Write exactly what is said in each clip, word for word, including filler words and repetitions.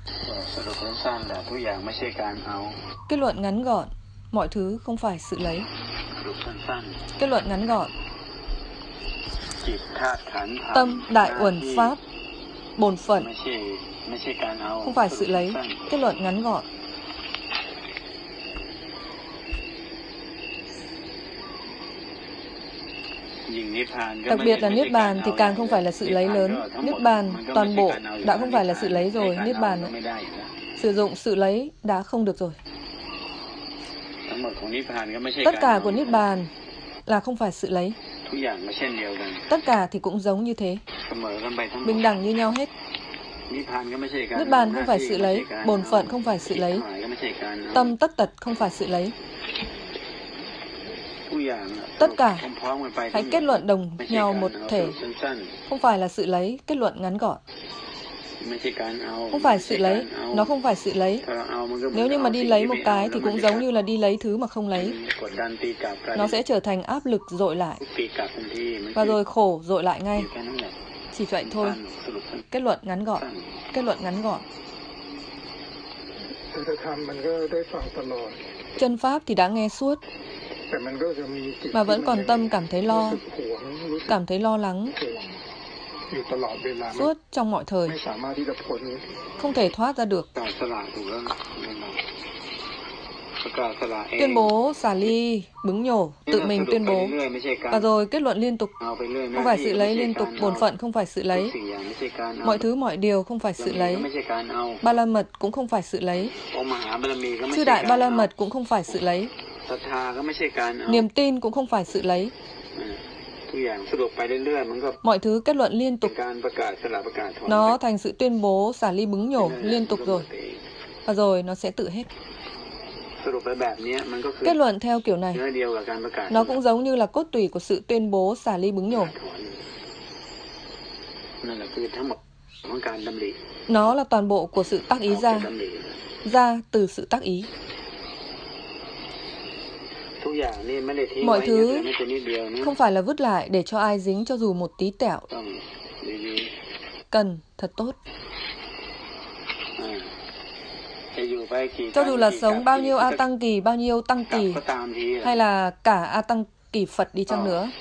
Kết luận ngắn gọn, mọi thứ không phải sự lấy. Kết luận ngắn gọn, tâm đại uẩn pháp, bổn phận không phải sự lấy. Kết luận ngắn gọn. Đặc biệt là Niết Bàn thì càng không phải là sự lấy lớn. Niết Bàn toàn bộ đã không phải là sự lấy rồi. Niết Bàn sử dụng sự lấy đã không được rồi. Tất cả của Niết Bàn là không phải sự lấy. Tất cả thì cũng giống như thế, bình đẳng như nhau hết. Niết Bàn không phải sự lấy, bổn phận không phải sự lấy, tâm tất tật không phải sự lấy. Tất cả hãy kết luận đồng nhau một thể, không phải là sự lấy. Kết luận ngắn gọn, không phải sự lấy, nó không phải sự lấy. Nếu như mà đi lấy một cái thì cũng giống như là đi lấy thứ mà không lấy. Nó sẽ trở thành áp lực dội lại, và rồi khổ dội lại ngay. Chỉ vậy thôi. Kết luận ngắn gọn. Kết luận ngắn gọn. Chân pháp thì đã nghe suốt, mà vẫn còn tâm cảm thấy lo, cảm thấy lo lắng suốt trong mọi thời, không thể thoát ra được. Tuyên bố xả ly, bứng nhổ, tự mình tuyên bố. Và rồi kết luận liên tục, không phải sự lấy liên tục, bổn phận không phải sự lấy. Mọi thứ mọi điều không phải sự lấy. Ba la mật cũng không phải sự lấy. Chư đại ba la mật cũng không phải sự lấy. Niềm tin cũng không phải sự lấy. Mọi thứ kết luận liên tục. Nó thành sự tuyên bố xả ly bứng nhổ liên tục rồi. Và rồi nó sẽ tự hết. Kết luận theo kiểu này, nó cũng giống như là cốt tủy của sự tuyên bố xả ly bứng nhổ. Nó là toàn bộ của sự tác ý ra, ra từ sự tác ý. Mọi thứ không phải là vứt lại để cho ai dính cho dù một tí tẹo. Cần thật tốt. Cho dù là sống bao nhiêu A Tăng kỳ, bao nhiêu Tăng kỳ, hay là cả A Tăng kỳ Phật đi chăng nữa,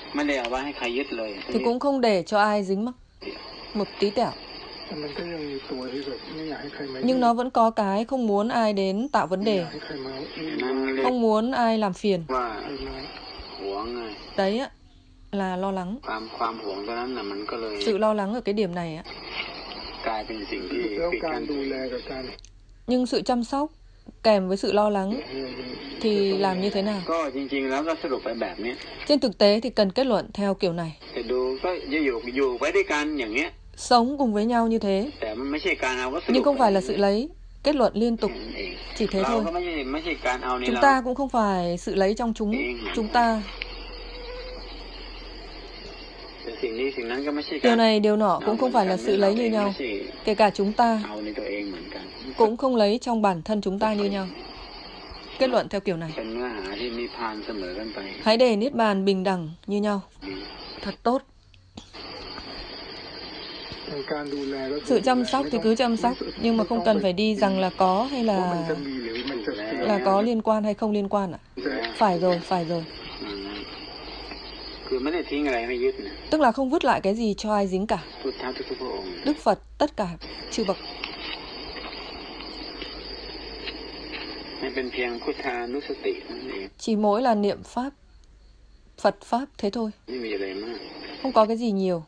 thì cũng không để cho ai dính mắc một tí tẹo. Nhưng nó vẫn có cái không muốn ai đến tạo vấn đề, không muốn ai làm phiền. Đấy á, là lo lắng. Sự lo lắng ở cái điểm này á. Nhưng sự chăm sóc kèm với sự lo lắng thì làm như thế nào? Trên thực tế thì cần kết luận theo kiểu này. Sống cùng với nhau như thế, nhưng không phải là sự lấy. Kết luận liên tục, chỉ thế thôi. Chúng ta cũng không phải sự lấy trong chúng chúng ta. Điều này, điều nọ cũng không phải là sự lấy như nhau. Kể cả chúng ta cũng không lấy trong bản thân chúng ta như nhau. Kết luận theo kiểu này. Hãy để Niết Bàn bình đẳng như nhau. Thật tốt. Sự chăm sóc thì cứ chăm sóc, nhưng mà không cần phải đi rằng là có hay là là có liên quan hay không liên quan ạ. Phải rồi, phải rồi. Tức là không vứt lại cái gì cho ai dính cả. Đức Phật, tất cả chư bậc. Chỉ mỗi là niệm Pháp, Phật Pháp, thế thôi. Không có cái gì nhiều.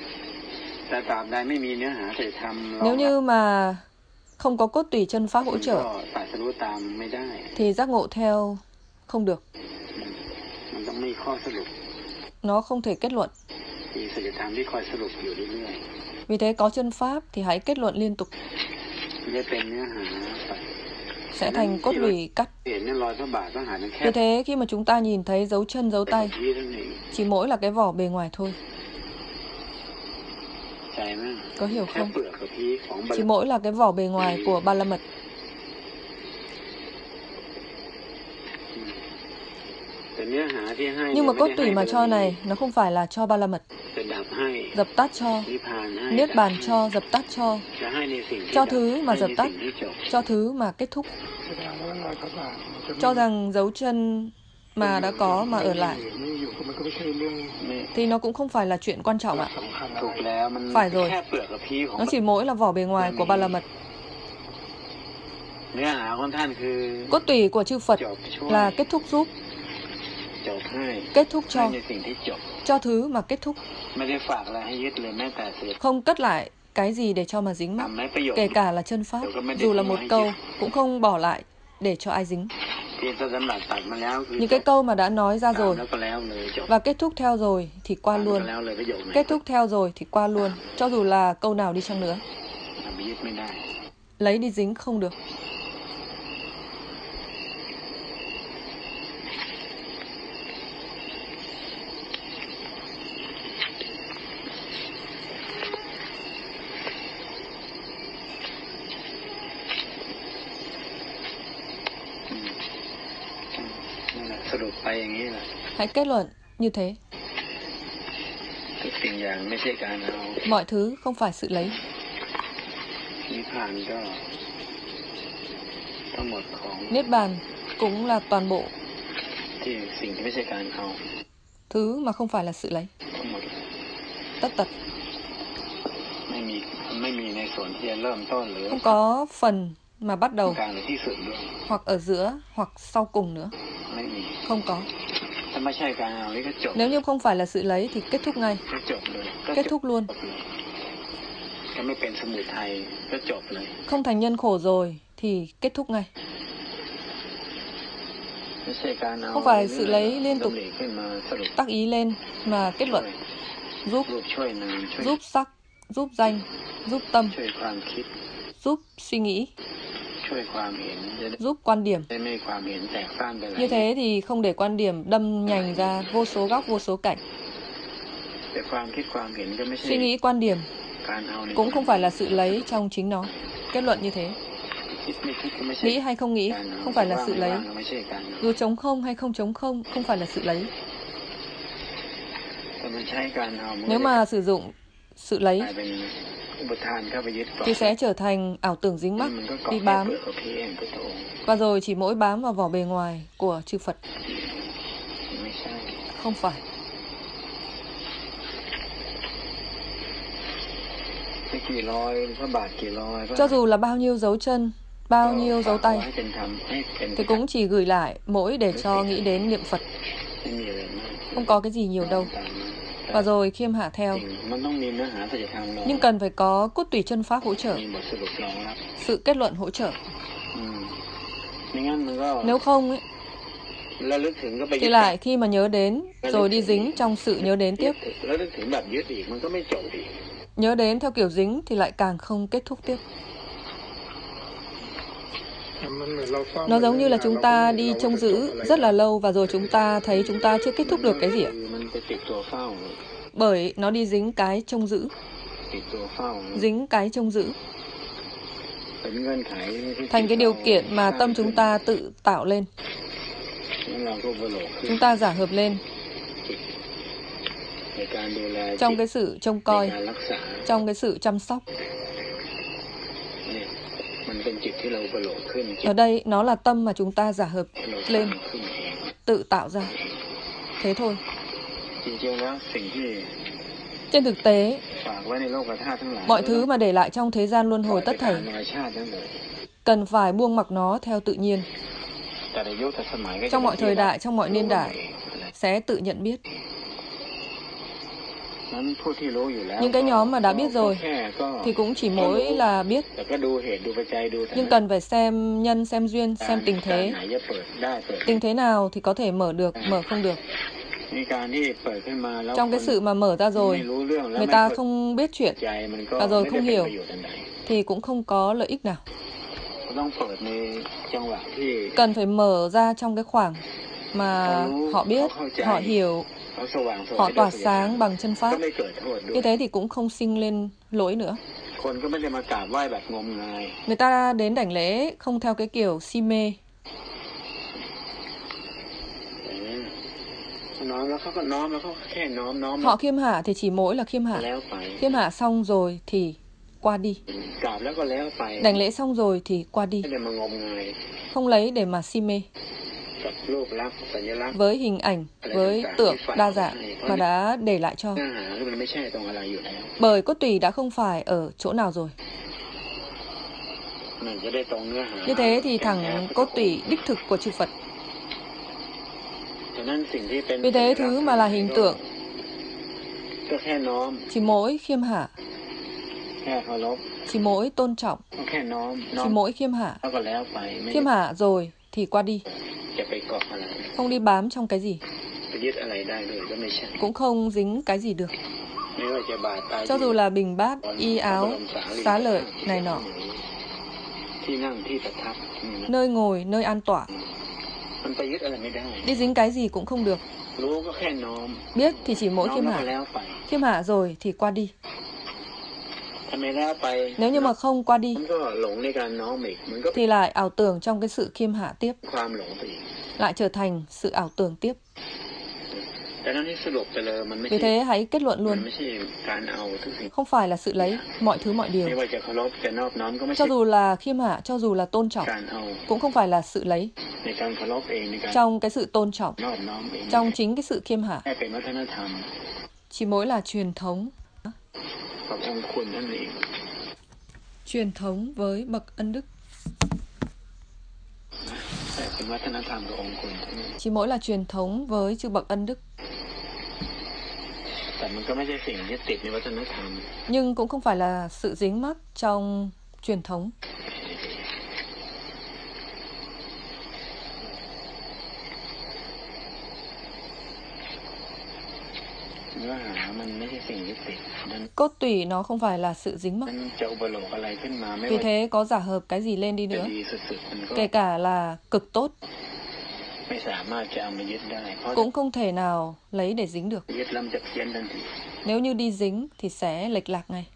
Nếu như mà không có cốt tủy chân Pháp hỗ trợ, thì giác ngộ theo không được. Nó không thể kết luận. Vì thế có chân Pháp thì hãy kết luận liên tục. Sẽ thành cốt lũy cắt. Vì thế khi mà chúng ta nhìn thấy dấu chân dấu tay, chỉ mỗi là cái vỏ bề ngoài thôi. Có hiểu không? Chỉ mỗi là cái vỏ bề ngoài của ba la mật. Nhưng mà cốt tủy mà cho này, nó không phải là cho ba la mật. dập tắt cho, niết bàn cho, dập tắt cho, cho thứ mà dập tắt, cho thứ mà kết thúc. Cho rằng dấu chân mà đã có mà ở lại thì nó cũng không phải là chuyện quan trọng ạ. Phải rồi, nó chỉ mỗi là vỏ bề ngoài của Ba La Mật. Cốt tủy của chư Phật là kết thúc giúp, kết thúc cho, cho thứ mà kết thúc. Không cất lại cái gì để cho mà dính mắc, kể cả là chân pháp, dù là một câu cũng không bỏ lại để cho ai dính. Những cái câu mà đã nói ra rồi và kết thúc theo rồi thì qua luôn. Kết thúc theo rồi thì qua luôn, cho dù là câu nào đi chăng nữa. Lấy đi dính không được. Hãy kết luận như thế. Mọi thứ không phải sự lấy. Niết bàn cũng là toàn bộ thứ mà không phải là sự lấy. Tất tật. Không có phần mà bắt đầu, hoặc ở giữa, hoặc sau cùng nữa. Không có. Nếu như không phải là sự lấy thì kết thúc ngay. Kết thúc luôn. Không thành nhân khổ rồi thì kết thúc ngay. Không phải sự lấy liên tục tác ý lên mà kết luận. Giúp, giúp sắc, giúp danh, giúp tâm, giúp suy nghĩ, giúp quan điểm. Như thế thì không để quan điểm đâm nhành ra vô số góc, vô số cảnh. Suy nghĩ quan điểm cũng không phải là sự lấy trong chính nó. Kết luận như thế. Nghĩ hay không nghĩ không phải là sự lấy. Dù trống không hay không trống không không phải là sự lấy. Nếu mà sử dụng sự lấy thì sẽ trở thành ảo tưởng dính mắc, đi bám, và rồi chỉ mỗi bám vào vỏ bề ngoài của chư Phật. Không phải. Cho dù là bao nhiêu dấu chân, bao nhiêu dấu tay, thì cũng chỉ gửi lại mỗi để cho nghĩ đến niệm Phật. Không có cái gì nhiều đâu. Và rồi khiêm hạ theo. Nhưng cần phải có cốt tủy chân pháp hỗ trợ, sự kết luận hỗ trợ. Nếu không ấy, thì lại khi mà nhớ đến rồi đi dính trong sự nhớ đến tiếp. Nhớ đến theo kiểu dính thì lại càng không kết thúc tiếp. Nó giống như là chúng ta đi trông giữ rất là lâu và rồi chúng ta thấy chúng ta chưa kết thúc được cái gì ạ? Bởi nó đi dính cái trông giữ. Dính cái trông giữ. Thành cái điều kiện mà tâm chúng ta tự tạo lên. Chúng ta giả hợp lên. Trong cái sự trông coi, trong cái sự chăm sóc. Ở đây nó là tâm mà chúng ta giả hợp lên, tự tạo ra. Thế thôi. Trên thực tế, mọi thứ mà để lại trong thế gian luân hồi tất thảy cần phải buông mặc nó theo tự nhiên. Trong mọi thời đại, trong mọi niên đại sẽ tự nhận biết. Những cái nhóm mà đã biết rồi thì cũng chỉ mỗi là biết, nhưng cần phải xem nhân, xem duyên, xem tình thế. Tình thế nào thì có thể mở được, mở không được. Trong cái sự mà mở ra rồi, người ta không biết chuyện và rồi không hiểu thì cũng không có lợi ích nào. Cần phải mở ra trong cái khoảng mà họ biết, họ hiểu, họ tỏa sáng bằng chân pháp. Như thế thì cũng không sinh lên lỗi nữa. Người ta đến đảnh lễ không theo cái kiểu si mê. Họ khiêm hạ thì chỉ mỗi là khiêm hạ. Khiêm hạ xong rồi thì qua đi. Đảnh lễ xong rồi thì qua đi. Không lấy để mà si mê với hình ảnh, với tượng đa dạng mà đã để lại cho. Bởi cốt tủy đã không phải ở chỗ nào rồi. Như thế thì thẳng cốt tủy đích thực của chư Phật. Vì thế thứ mà là hình tượng chỉ mỗi khiêm hạ, chỉ mỗi tôn trọng, chỉ mỗi khiêm hạ. Khiêm hạ rồi thì qua đi. Không đi bám trong cái gì, cũng không dính cái gì được. Cho dù là bình bát, y áo, xá lợi này nọ, nơi ngồi, nơi an tọa, đi dính cái gì cũng không được. Biết thì chỉ mỗi khiêm hạ. Khiêm hạ rồi thì qua đi. Nếu như mà không qua đi thì lại ảo tưởng trong cái sự khiêm hạ tiếp, lại trở thành sự ảo tưởng tiếp. Vì thế hãy kết luận luôn, không phải là sự lấy mọi thứ mọi điều. Cho dù là khiêm hạ, cho dù là tôn trọng, cũng không phải là sự lấy. Trong cái sự tôn trọng, trong chính cái sự khiêm hạ, chỉ mỗi là truyền thống. Truyền thống với bậc ân đức. Chỉ mỗi là truyền thống với chư bậc ân đức. Nhưng cũng không phải là sự dính mắc trong truyền thống. Cốt tủy nó không phải là sự dính mắc. Vì thế có giả hợp cái gì lên đi nữa, kể cả là cực tốt, cũng không thể nào lấy để dính được. Nếu như đi dính thì sẽ lệch lạc ngay.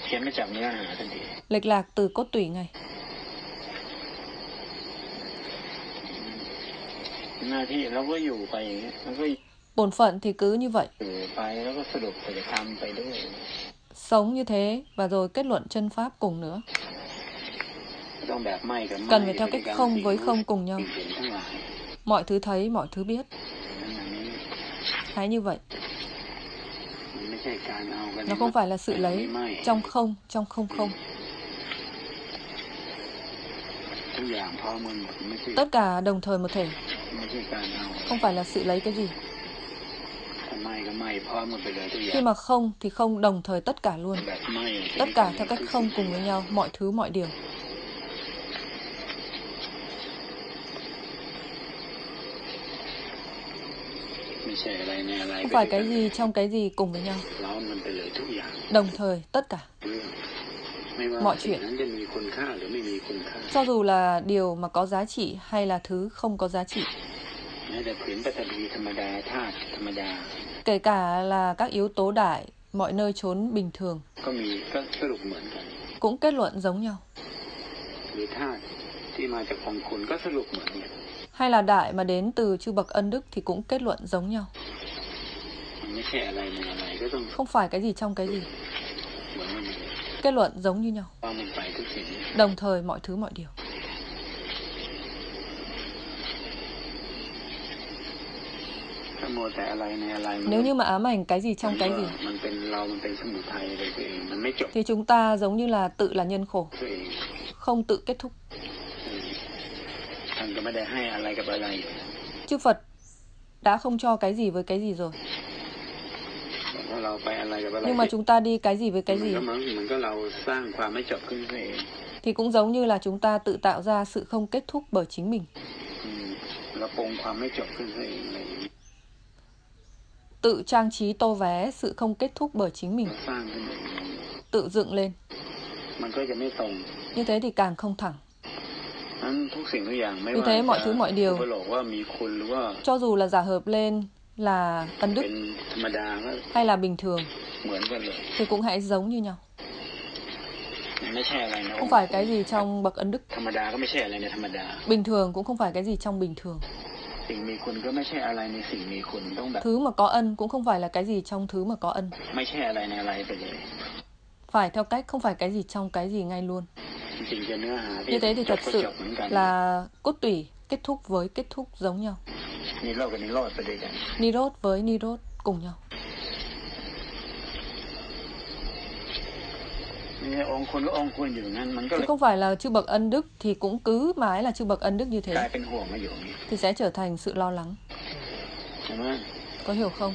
Lệch lạc từ cốt tủy ngay. Bổn phận thì cứ như vậy. Sống như thế và rồi kết luận chân pháp cùng nữa. Cần phải theo cách không với không cùng nhau. Mọi thứ thấy, mọi thứ biết. Hãy như vậy. Nó không phải là sự lấy trong không, trong không không. Tất cả đồng thời một thể. Không phải là sự lấy cái gì. Khi mà không thì không đồng thời tất cả luôn. Tất cả theo cách không cùng với nhau, mọi thứ mọi điều. Không phải cái gì trong cái gì cùng với nhau. Đồng thời tất cả. Mọi chuyện. Cho dù là điều mà có giá trị hay là thứ không có giá trị. Kể cả là các yếu tố đại, mọi nơi chốn bình thường, cũng kết luận giống nhau. Hay là đại mà đến từ chư bậc ân đức thì cũng kết luận giống nhau. Không phải cái gì trong cái gì. Kết luận giống như nhau. Đồng thời mọi thứ mọi điều. Nếu như mà ám ảnh cái gì trong cái gì thì chúng ta giống như là tự là nhân khổ, không tự kết thúc. Chư Phật đã không cho cái gì với cái gì rồi. Nhưng mà chúng ta đi cái gì với cái gì thì cũng giống như là chúng ta tự tạo ra sự không kết thúc bởi chính mình. Tự trang trí tô vé sự không kết thúc bởi chính mình. Tự dựng lên. Như thế thì càng không thẳng. Vì thế mọi thứ mọi điều, cho dù là giả hợp lên là ân đức hay là bình thường, thì cũng hãy giống như nhau. Không phải cái gì trong bậc ân đức. Bình thường cũng không phải cái gì trong bình thường. Thứ mà có ân cũng không phải là cái gì trong thứ mà có ân. Phải theo cách không phải cái gì trong cái gì ngay luôn. Như thế thì thật sự là cốt tủy kết thúc với kết thúc giống nhau. Nirod với Nirod cùng nhau. Chứ không phải là chư bậc ân đức thì cũng cứ mãi là chư bậc ân đức như thế. Thì sẽ trở thành sự lo lắng. Có hiểu không?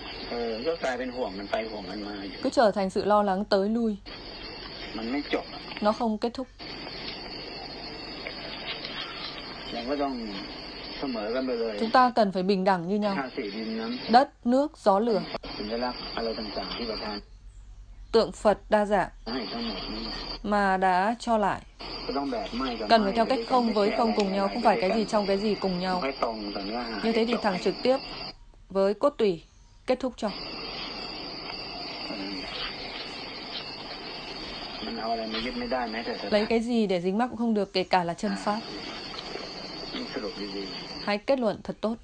Cứ trở thành sự lo lắng tới lui. Nó không kết thúc. Chúng ta cần phải bình đẳng như nhau. Đất, nước, gió, lửa. Tượng Phật đa dạng mà đã cho lại. Cần phải theo cách không với không cùng nhau, không phải cái gì trong cái gì cùng nhau. Như thế thì thẳng trực tiếp với cốt tủy kết thúc cho. Lấy cái gì để dính mắc cũng không được, kể cả là chân pháp. Hãy kết luận thật tốt.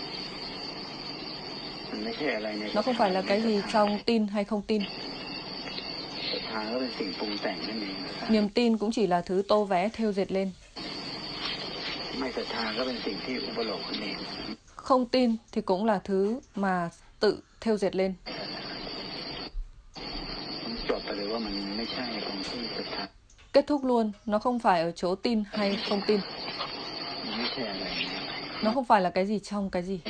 Nó không phải là cái gì trong tin hay không tin. Niềm tin cũng chỉ là thứ tô vẽ thêu dệt lên. Không tin thì cũng là thứ mà tự thêu dệt lên. Kết thúc luôn, nó không phải ở chỗ tin hay không tin. Nó không phải là cái gì trong cái gì.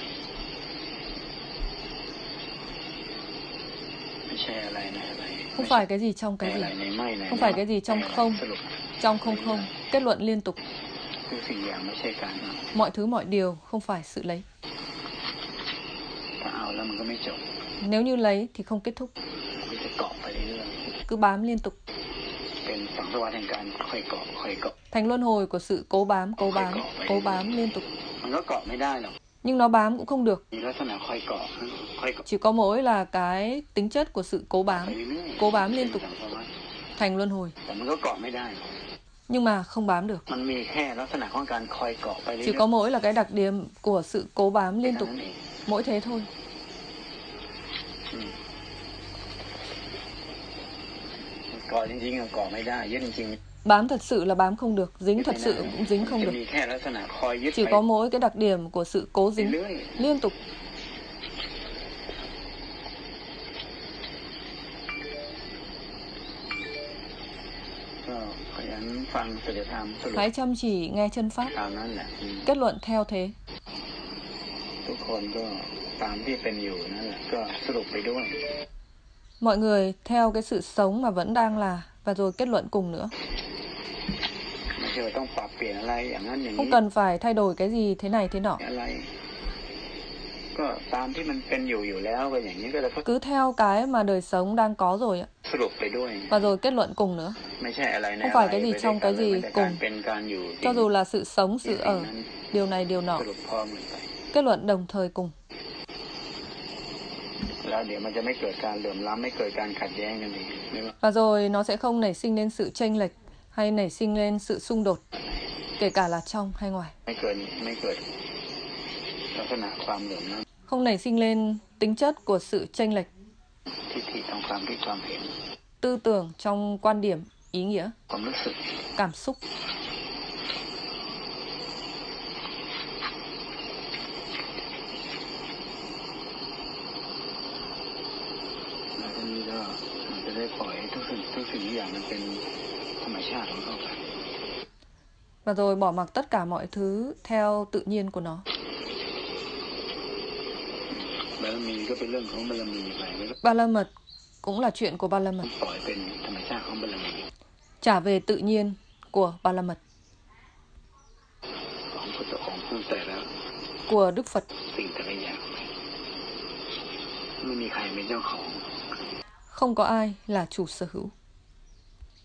Không phải cái gì trong cái gì. Không phải cái gì trong không, trong không không. Kết luận liên tục. Mọi thứ mọi điều không phải sự lấy. Nếu như lấy thì không kết thúc. Cứ bám liên tục. Thành luân hồi của sự cố bám, cố bám, cố bám liên tục. Nhưng nó bám cũng không được. Chỉ có mỗi là cái tính chất của sự cố bám, cố bám liên tục. Thành luân hồi. Nhưng mà không bám được. Chỉ có mỗi là cái đặc điểm của sự cố bám liên tục. Mỗi thế thôi. Bám thật sự là bám không được, dính thật sự cũng dính không được. Chỉ có mỗi cái đặc điểm của sự cố dính liên tục. Hãy chăm chỉ nghe chân pháp. Kết luận theo thế. Mọi người theo cái sự sống mà vẫn đang là, và rồi kết luận cùng nữa. Không cần phải thay đổi cái gì thế này thế nọ. Cứ theo cái mà đời sống đang có rồi ạ. Và rồi kết luận cùng nữa. Không phải cái gì trong cái gì cùng. Cho dù là sự sống, sự ở, điều này điều nọ. Kết luận đồng thời cùng. Và rồi nó sẽ không nảy sinh lên sự chênh lệch hay nảy sinh lên sự xung đột, kể cả là trong hay ngoài. Không nảy sinh lên tính chất của sự chênh lệch, tư tưởng trong quan điểm, ý nghĩa, cảm xúc. Và rồi bỏ mặc tất cả mọi thứ theo tự nhiên của nó. Ba la mật cũng là chuyện của ba la mật. Trả về tự nhiên của ba la mật. Của Đức Phật. Không có ai là chủ sở hữu.